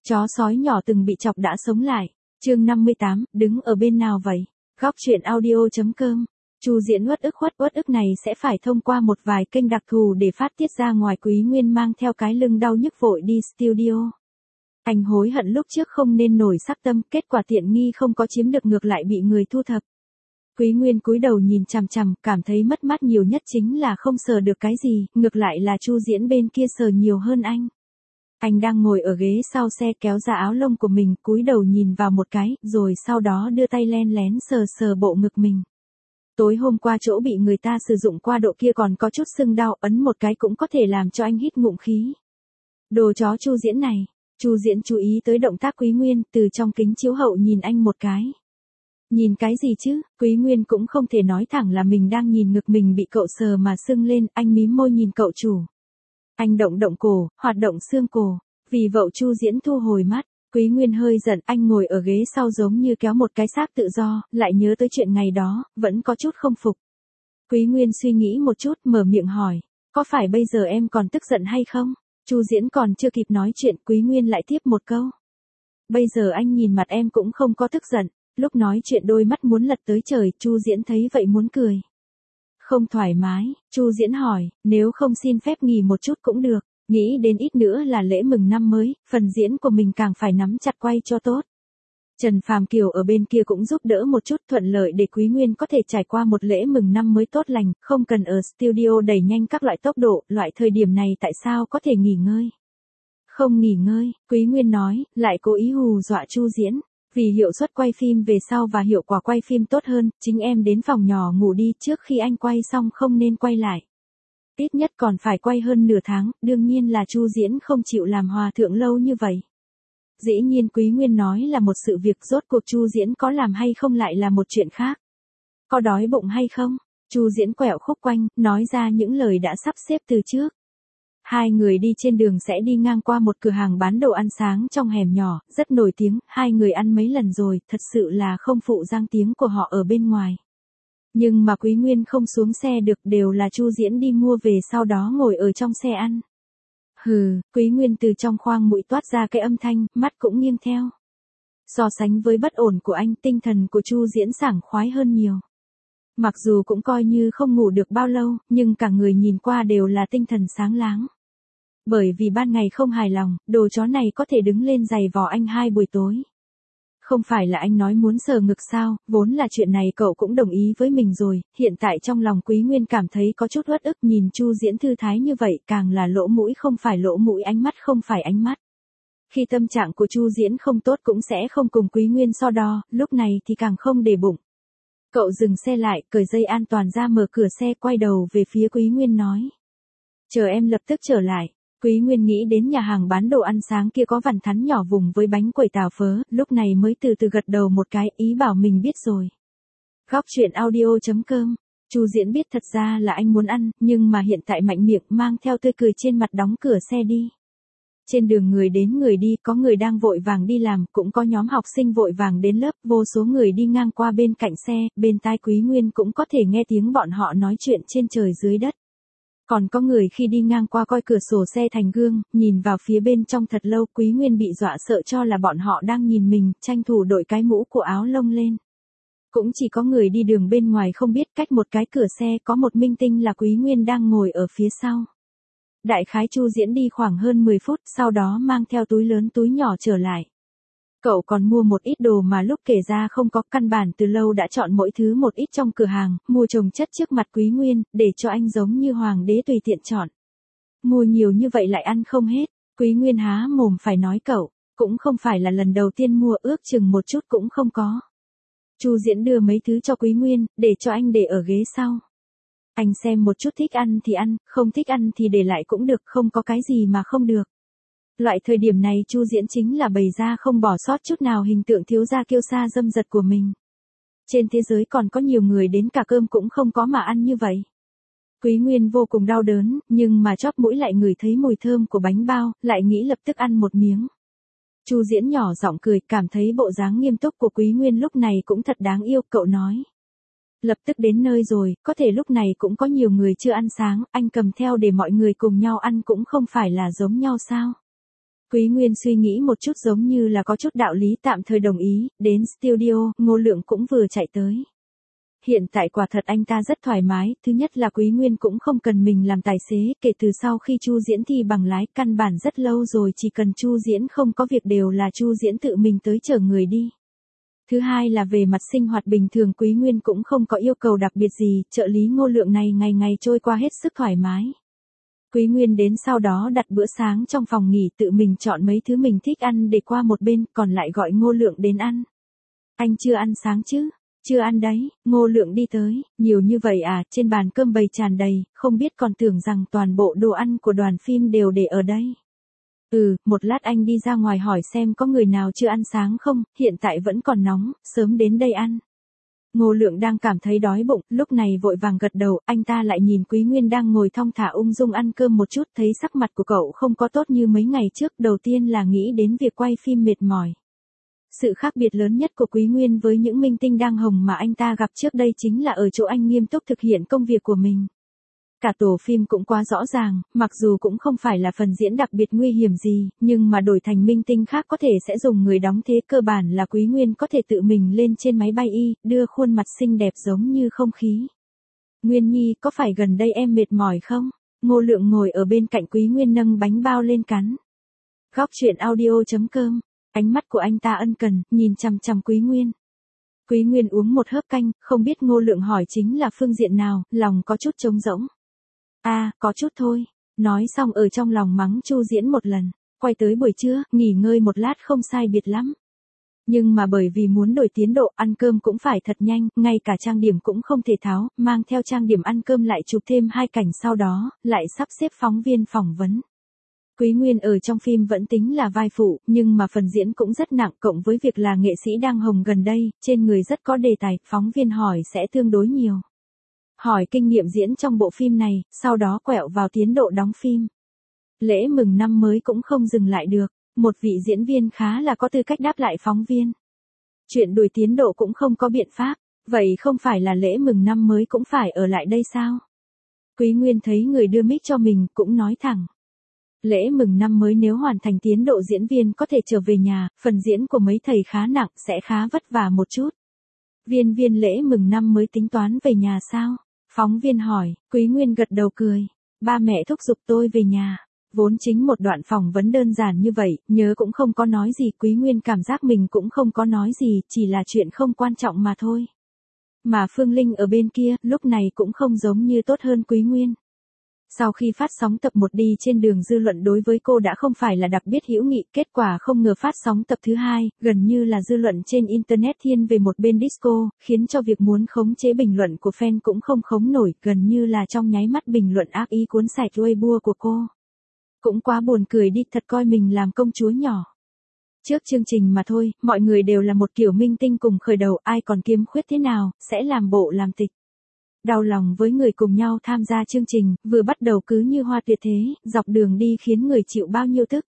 Chó sói nhỏ từng bị chọc đã sống lại. Chương 58, đứng ở bên nào vậy? Góc truyện audio.com. Chu Diễn uất ức này sẽ phải thông qua một vài kênh đặc thù để phát tiết ra ngoài. Quý Nguyên mang theo cái lưng đau nhức vội đi studio. Anh hối hận lúc trước không nên nổi sắc tâm, kết quả tiện nghi không có chiếm được ngược lại bị người thu thập. Quý Nguyên cúi đầu nhìn chằm chằm, cảm thấy mất mát nhiều nhất chính là không sờ được cái gì, ngược lại là Chu Diễn bên kia sờ nhiều hơn anh. Anh đang ngồi ở ghế sau xe kéo ra áo lông của mình, cúi đầu nhìn vào một cái, rồi sau đó đưa tay len lén sờ sờ bộ ngực mình. Tối hôm qua chỗ bị người ta sử dụng qua độ kia còn có chút sưng đau, ấn một cái cũng có thể làm cho anh hít ngụm khí. Đồ chó Chu Diễn này. Chu Diễn chú ý tới động tác Quý Nguyên, từ trong kính chiếu hậu nhìn anh một cái. Nhìn cái gì chứ? Quý Nguyên cũng không thể nói thẳng là mình đang nhìn ngực mình bị cậu sờ mà sưng lên, anh mím môi nhìn cậu chủ. Anh động động cổ, hoạt động xương cổ. Vì vậy Chu Diễn thu hồi mắt. Quý Nguyên hơi giận, anh ngồi ở ghế sau giống như kéo một cái xác tự do, lại nhớ tới chuyện ngày đó, vẫn có chút không phục. Quý Nguyên suy nghĩ một chút, mở miệng hỏi, có phải bây giờ em còn tức giận hay không? Chu Diễn còn chưa kịp nói chuyện, Quý Nguyên lại tiếp một câu. Bây giờ anh nhìn mặt em cũng không có tức giận. Lúc nói chuyện đôi mắt muốn lật tới trời, Chu Diễn thấy vậy muốn cười. Không thoải mái, Chu Diễn hỏi, nếu không xin phép nghỉ một chút cũng được, nghĩ đến ít nữa là lễ mừng năm mới, phần diễn của mình càng phải nắm chặt quay cho tốt. Trần Phàm Kiều ở bên kia cũng giúp đỡ một chút thuận lợi để Quý Nguyên có thể trải qua một lễ mừng năm mới tốt lành, không cần ở studio đẩy nhanh các loại tốc độ, loại thời điểm này tại sao có thể nghỉ ngơi. Không nghỉ ngơi, Quý Nguyên nói, lại cố ý hù dọa Chu Diễn. Vì hiệu suất quay phim về sau và hiệu quả quay phim tốt hơn, chính em đến phòng nhỏ ngủ đi, trước khi anh quay xong không nên quay lại. Ít nhất còn phải quay hơn nửa tháng, đương nhiên là Chu Diễn không chịu làm hòa thượng lâu như vậy. Dĩ nhiên Quý Nguyên nói là một sự việc, rốt cuộc Chu Diễn có làm hay không lại là một chuyện khác. Có đói bụng hay không? Chu Diễn quẹo khúc quanh, nói ra những lời đã sắp xếp từ trước. Hai người đi trên đường sẽ đi ngang qua một cửa hàng bán đồ ăn sáng trong hẻm nhỏ, rất nổi tiếng, hai người ăn mấy lần rồi, thật sự là không phụ danh tiếng của họ ở bên ngoài. Nhưng mà Quý Nguyên không xuống xe được, đều là Chu Diễn đi mua về sau đó ngồi ở trong xe ăn. Hừ, Quý Nguyên từ trong khoang mũi toát ra cái âm thanh, mắt cũng nghiêng theo. So sánh với bất ổn của anh, tinh thần của Chu Diễn sảng khoái hơn nhiều. Mặc dù cũng coi như không ngủ được bao lâu, nhưng cả người nhìn qua đều là tinh thần sáng láng. Bởi vì ban ngày không hài lòng, đồ chó này có thể đứng lên giày vò anh 2 buổi tối. Không phải là anh nói muốn sờ ngực sao, vốn là chuyện này cậu cũng đồng ý với mình rồi, hiện tại trong lòng Quý Nguyên cảm thấy có chút uất ức, nhìn Chu Diễn thư thái như vậy, càng là lỗ mũi không phải lỗ mũi, ánh mắt không phải ánh mắt. Khi tâm trạng của Chu Diễn không tốt cũng sẽ không cùng Quý Nguyên so đo, lúc này thì càng không để bụng. Cậu dừng xe lại, cởi dây an toàn ra, mở cửa xe, quay đầu về phía Quý Nguyên nói. Chờ em lập tức trở lại. Quý Nguyên nghĩ đến nhà hàng bán đồ ăn sáng kia có vằn thắn nhỏ vùng với bánh quẩy tàu phớ, lúc này mới từ từ gật đầu một cái, ý bảo mình biết rồi. Góc truyện audio.com. Chu Diễn biết thật ra là anh muốn ăn, nhưng mà hiện tại mạnh miệng, mang theo tươi cười trên mặt đóng cửa xe đi. Trên đường người đến người đi, có người đang vội vàng đi làm, cũng có nhóm học sinh vội vàng đến lớp, vô số người đi ngang qua bên cạnh xe, bên tai Quý Nguyên cũng có thể nghe tiếng bọn họ nói chuyện trên trời dưới đất. Còn có người khi đi ngang qua coi cửa sổ xe thành gương, nhìn vào phía bên trong thật lâu, Quý Nguyên bị dọa sợ cho là bọn họ đang nhìn mình, tranh thủ đội cái mũ của áo lông lên. Cũng chỉ có người đi đường bên ngoài không biết cách một cái cửa xe có một minh tinh là Quý Nguyên đang ngồi ở phía sau. Đại khái Chu Diễn đi khoảng hơn 10 phút, sau đó mang theo túi lớn túi nhỏ trở lại. Cậu còn mua một ít đồ mà lúc kể ra không có, căn bản từ lâu đã chọn mỗi thứ một ít trong cửa hàng, mua chồng chất trước mặt Quý Nguyên, để cho anh giống như hoàng đế tùy tiện chọn. Mua nhiều như vậy lại ăn không hết, Quý Nguyên há mồm phải nói cậu, cũng không phải là lần đầu tiên mua, ước chừng một chút cũng không có. Chu Diễn đưa mấy thứ cho Quý Nguyên, để cho anh để ở ghế sau. Anh xem một chút, thích ăn thì ăn, không thích ăn thì để lại cũng được, không có cái gì mà không được. Loại thời điểm này Chu Diễn chính là bày ra không bỏ sót chút nào hình tượng thiếu gia kiêu sa dâm dật của mình. Trên thế giới còn có nhiều người đến cả cơm cũng không có mà ăn như vậy. Quý Nguyên vô cùng đau đớn, nhưng mà chóp mũi lại ngửi thấy mùi thơm của bánh bao, lại nghĩ lập tức ăn một miếng. Chu Diễn nhỏ giọng cười, cảm thấy bộ dáng nghiêm túc của Quý Nguyên lúc này cũng thật đáng yêu, cậu nói. Lập tức đến nơi rồi, có thể lúc này cũng có nhiều người chưa ăn sáng, anh cầm theo để mọi người cùng nhau ăn cũng không phải là giống nhau sao. Quý Nguyên suy nghĩ một chút giống như là có chút đạo lý tạm thời đồng ý, đến studio, Ngô Lượng cũng vừa chạy tới. Hiện tại quả thật anh ta rất thoải mái, thứ nhất là Quý Nguyên cũng không cần mình làm tài xế, kể từ sau khi Chu Diễn thi bằng lái, căn bản rất lâu rồi chỉ cần Chu Diễn không có việc đều là Chu Diễn tự mình tới chở người đi. Thứ hai là về mặt sinh hoạt bình thường Quý Nguyên cũng không có yêu cầu đặc biệt gì, trợ lý Ngô Lượng này ngày ngày trôi qua hết sức thoải mái. Quý Nguyên đến sau đó đặt bữa sáng trong phòng nghỉ tự mình chọn mấy thứ mình thích ăn để qua một bên, còn lại gọi Ngô Lượng đến ăn. Anh chưa ăn sáng chứ? Chưa ăn đấy, Ngô Lượng đi tới, nhiều như vậy à, trên bàn cơm bày tràn đầy, không biết còn tưởng rằng toàn bộ đồ ăn của đoàn phim đều để ở đây. Một lát anh đi ra ngoài hỏi xem có người nào chưa ăn sáng không, hiện tại vẫn còn nóng, sớm đến đây ăn. Ngô Lượng đang cảm thấy đói bụng, lúc này vội vàng gật đầu, anh ta lại nhìn Quý Nguyên đang ngồi thong thả ung dung ăn cơm một chút, thấy sắc mặt của cậu không có tốt như mấy ngày trước, đầu tiên là nghĩ đến việc quay phim mệt mỏi. Sự khác biệt lớn nhất của Quý Nguyên với những minh tinh đang hồng mà anh ta gặp trước đây chính là ở chỗ anh nghiêm túc thực hiện công việc của mình. Cả tổ phim cũng quá rõ ràng, mặc dù cũng không phải là phần diễn đặc biệt nguy hiểm gì, nhưng mà đổi thành minh tinh khác có thể sẽ dùng người đóng thế, cơ bản là Quý Nguyên có thể tự mình lên trên máy bay đưa khuôn mặt xinh đẹp giống như không khí. Nguyên Nhi, có phải gần đây em mệt mỏi không? Ngô Lượng ngồi ở bên cạnh Quý Nguyên nâng bánh bao lên cắn. Góc truyện audio.com. Ánh mắt của anh ta ân cần, nhìn chằm chằm Quý Nguyên. Quý Nguyên uống một hớp canh, không biết Ngô Lượng hỏi chính là phương diện nào, lòng có chút trống rỗng. Có chút thôi. Nói xong ở trong lòng mắng Chu Diễn một lần. Quay tới buổi trưa, nghỉ ngơi một lát không sai biệt lắm. Nhưng mà bởi vì muốn đổi tiến độ, ăn cơm cũng phải thật nhanh, ngay cả trang điểm cũng không thể tháo, mang theo trang điểm ăn cơm lại chụp thêm 2 cảnh sau đó, lại sắp xếp phóng viên phỏng vấn. Quý Nguyên ở trong phim vẫn tính là vai phụ, nhưng mà phần diễn cũng rất nặng, cộng với việc là nghệ sĩ đang hồng gần đây, trên người rất có đề tài, phóng viên hỏi sẽ tương đối nhiều. Hỏi kinh nghiệm diễn trong bộ phim này, sau đó quẹo vào tiến độ đóng phim. Lễ mừng năm mới cũng không dừng lại được, một vị diễn viên khá là có tư cách đáp lại phóng viên. Chuyện đuổi tiến độ cũng không có biện pháp, vậy không phải là lễ mừng năm mới cũng phải ở lại đây sao? Quý Nguyên thấy người đưa mic cho mình cũng nói thẳng. Lễ mừng năm mới nếu hoàn thành tiến độ diễn viên có thể trở về nhà, phần diễn của mấy thầy khá nặng sẽ khá vất vả một chút. Viên lễ mừng năm mới tính toán về nhà sao? Phóng viên hỏi, Quý Nguyên gật đầu cười. Ba mẹ thúc giục tôi về nhà. Vốn chính một đoạn phỏng vấn đơn giản như vậy, nhớ cũng không có nói gì, Quý Nguyên cảm giác mình cũng không có nói gì, chỉ là chuyện không quan trọng mà thôi. Mà Phương Linh ở bên kia, lúc này cũng không giống như tốt hơn Quý Nguyên. Sau khi phát sóng tập 1 đi trên đường dư luận đối với cô đã không phải là đặc biệt hữu nghị, kết quả không ngờ phát sóng tập thứ 2, gần như là dư luận trên internet thiên về một bên disco, khiến cho việc muốn khống chế bình luận của fan cũng không khống nổi, gần như là trong nháy mắt bình luận ác ý cuốn sạch Weibo của cô. Cũng quá buồn cười đi, thật coi mình làm công chúa nhỏ. Trước chương trình mà thôi, mọi người đều là một kiểu minh tinh cùng khởi đầu, ai còn kiêm khuyết thế nào, sẽ làm bộ làm tịch. Đau lòng với người cùng nhau tham gia chương trình, vừa bắt đầu cứ như hoa tuyệt thế, dọc đường đi khiến người chịu bao nhiêu tức.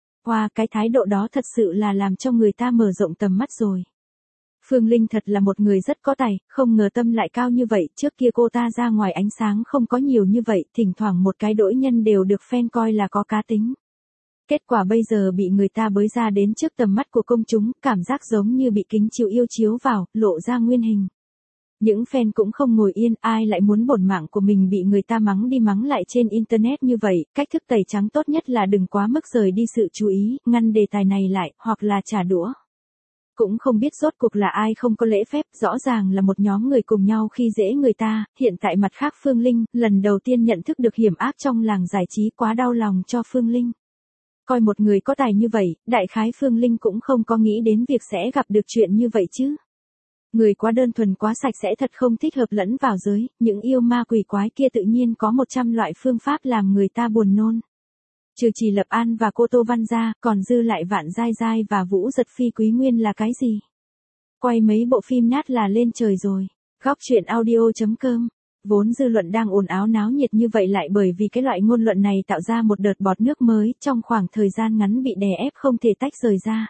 Cái thái độ đó thật sự là làm cho người ta mở rộng tầm mắt rồi. Phương Linh thật là một người rất có tài, không ngờ tâm lại cao như vậy, trước kia cô ta ra ngoài ánh sáng không có nhiều như vậy, thỉnh thoảng một cái đỗi nhân đều được fan coi là có cá tính. Kết quả bây giờ bị người ta bới ra đến trước tầm mắt của công chúng, cảm giác giống như bị kính chiếu yêu chiếu vào, lộ ra nguyên hình. Những fan cũng không ngồi yên, ai lại muốn bổn mạng của mình bị người ta mắng đi mắng lại trên internet như vậy, cách thức tẩy trắng tốt nhất là đừng quá mức rời đi sự chú ý, ngăn đề tài này lại, hoặc là trả đũa. Cũng không biết rốt cuộc là ai không có lễ phép, rõ ràng là một nhóm người cùng nhau khi dễ người ta, hiện tại mặt khác Phương Linh, lần đầu tiên nhận thức được hiểm ác trong làng giải trí, quá đau lòng cho Phương Linh. Coi một người có tài như vậy, đại khái Phương Linh cũng không có nghĩ đến việc sẽ gặp được chuyện như vậy chứ. Người quá đơn thuần quá sạch sẽ thật không thích hợp lẫn vào giới, những yêu ma quỷ quái kia tự nhiên có 100 loại phương pháp làm người ta buồn nôn. Trừ Chỉ Lập An và cô Tô Văn ra, còn dư lại Vạn Giai Giai và Vũ Giật Phi Quý Nguyên là cái gì? Quay mấy bộ phim nát là lên trời rồi. Góc truyện audio.com. Vốn dư luận đang ồn ào náo nhiệt như vậy lại bởi vì cái loại ngôn luận này tạo ra một đợt bọt nước mới, trong khoảng thời gian ngắn bị đè ép không thể tách rời ra.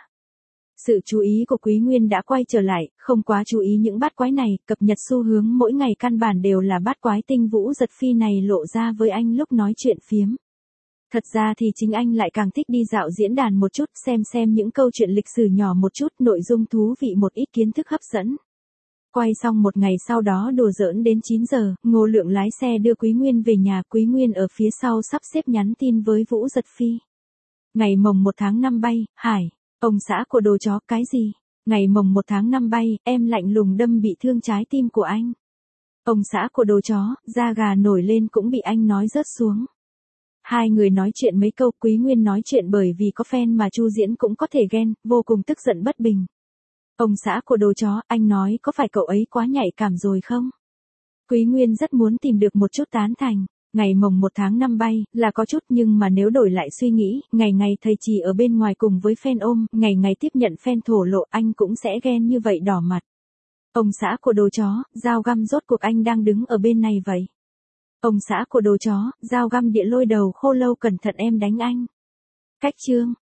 Sự chú ý của Quý Nguyên đã quay trở lại, không quá chú ý những bát quái này, cập nhật xu hướng mỗi ngày căn bản đều là bát quái tinh Vũ Giật Phi này lộ ra với anh lúc nói chuyện phiếm. Thật ra thì chính anh lại càng thích đi dạo diễn đàn một chút, xem những câu chuyện lịch sử nhỏ một chút, nội dung thú vị một ít kiến thức hấp dẫn. Quay xong một ngày sau đó đùa giỡn đến 9 giờ, Ngô Lượng lái xe đưa Quý Nguyên về nhà, Quý Nguyên ở phía sau sắp xếp nhắn tin với Vũ Giật Phi. Ngày mồng 1 tháng 5 bay, Hải, ông xã của đồ chó, cái gì? Ngày mồng 1 tháng 5 bay, em lạnh lùng đâm bị thương trái tim của anh. Ông xã của đồ chó, da gà nổi lên cũng bị anh nói rớt xuống. Hai người nói chuyện mấy câu, Quý Nguyên nói chuyện bởi vì có fan mà Chu Diễn cũng có thể ghen, vô cùng tức giận bất bình. Ông xã của đồ chó, anh nói có phải cậu ấy quá nhạy cảm rồi không? Quý Nguyên rất muốn tìm được một chút tán thành. Ngày mồng 1 tháng 5 bay, là có chút nhưng mà nếu đổi lại suy nghĩ, ngày thầy trì ở bên ngoài cùng với fan ôm, ngày tiếp nhận fan thổ lộ, anh cũng sẽ ghen như vậy đỏ mặt. Ông xã của đồ chó, dao găm rốt cuộc anh đang đứng ở bên này vậy. Ông xã của đồ chó, dao găm địa lôi đầu khô lâu cẩn thận em đánh anh. Cách chương.